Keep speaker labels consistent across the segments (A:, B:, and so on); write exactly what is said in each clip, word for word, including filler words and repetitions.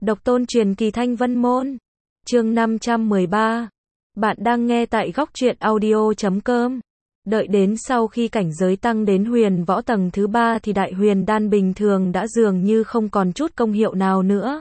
A: Độc tôn truyền kỳ Thanh Vân Môn. Chương năm trăm mười ba. Bạn đang nghe tại góc truyện audio chấm com. Đợi đến sau khi cảnh giới tăng đến huyền võ tầng thứ ba thì đại huyền đan bình thường đã dường như không còn chút công hiệu nào nữa.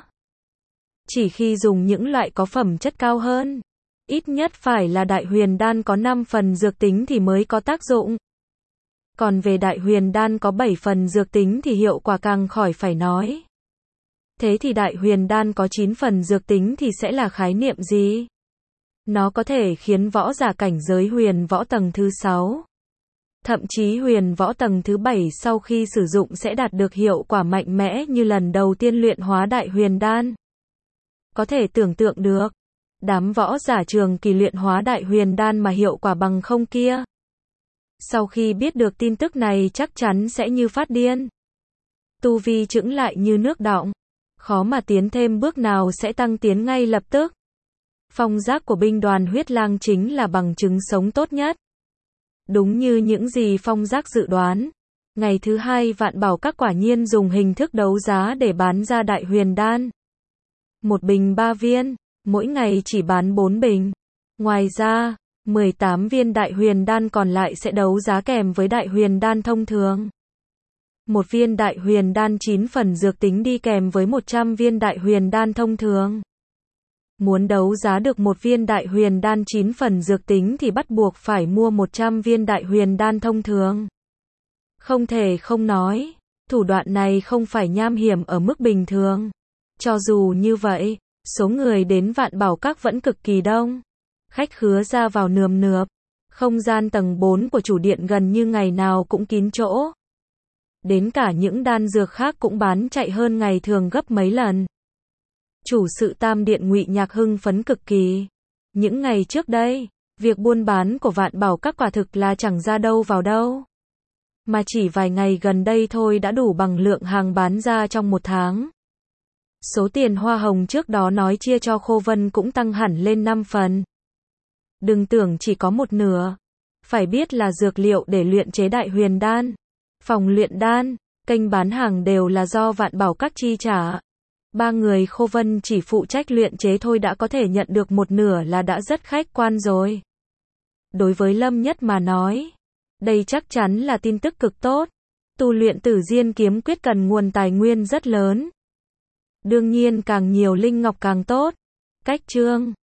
A: Chỉ khi dùng những loại có phẩm chất cao hơn, ít nhất phải là đại huyền đan có năm phần dược tính thì mới có tác dụng. Còn về đại huyền đan có bảy phần dược tính thì hiệu quả càng khỏi phải nói. Thế thì đại huyền đan có chín phần dược tính thì sẽ là khái niệm gì? Nó có thể khiến võ giả cảnh giới huyền võ tầng thứ sáu, thậm chí huyền võ tầng thứ bảy sau khi sử dụng sẽ đạt được hiệu quả mạnh mẽ như lần đầu tiên luyện hóa đại huyền đan. Có thể tưởng tượng được, đám võ giả trường kỳ luyện hóa đại huyền đan mà hiệu quả bằng không kia, sau khi biết được tin tức này chắc chắn sẽ như phát điên. Tu vi chững lại như nước đọng, khó mà tiến thêm bước nào sẽ tăng tiến ngay lập tức. Phong giác của binh đoàn huyết lang chính là bằng chứng sống tốt nhất. Đúng như những gì phong giác dự đoán, ngày thứ hai Vạn Bảo Các quả nhiên dùng hình thức đấu giá để bán ra đại huyền đan. Một bình ba viên, mỗi ngày chỉ bán bốn bình. Ngoài ra, mười tám viên đại huyền đan còn lại sẽ đấu giá kèm với đại huyền đan thông thường. Một viên đại huyền đan chín phần dược tính đi kèm với một trăm viên đại huyền đan thông thường. Muốn đấu giá được một viên đại huyền đan chín phần dược tính thì bắt buộc phải mua một trăm viên đại huyền đan thông thường. Không thể không nói, thủ đoạn này không phải nham hiểm ở mức bình thường. Cho dù như vậy, số người đến Vạn Bảo Các vẫn cực kỳ đông. Khách khứa ra vào nườm nượp. Không gian tầng bốn của chủ điện gần như ngày nào cũng kín chỗ. Đến cả những đan dược khác cũng bán chạy hơn ngày thường gấp mấy lần. Chủ sự Tam Điện Ngụy Nhạc hưng phấn cực kỳ. Những ngày trước đây, việc buôn bán của Vạn Bảo Các quả thực là chẳng ra đâu vào đâu. Mà chỉ vài ngày gần đây thôi đã đủ bằng lượng hàng bán ra trong một tháng. Số tiền hoa hồng trước đó nói chia cho Khô Vân cũng tăng hẳn lên năm phần. Đừng tưởng chỉ có một nửa. Phải biết là dược liệu để luyện chế đại huyền đan, phòng luyện đan, kênh bán hàng đều là do Vạn Bảo Các chi trả. Ba người Khô Vân chỉ phụ trách luyện chế thôi đã có thể nhận được một nửa là đã rất khách quan rồi. Đối với Lâm Nhất mà nói, đây chắc chắn là tin tức cực tốt. Tu luyện Tử Diên kiếm quyết cần nguồn tài nguyên rất lớn. Đương nhiên càng nhiều linh ngọc càng tốt. Cách chương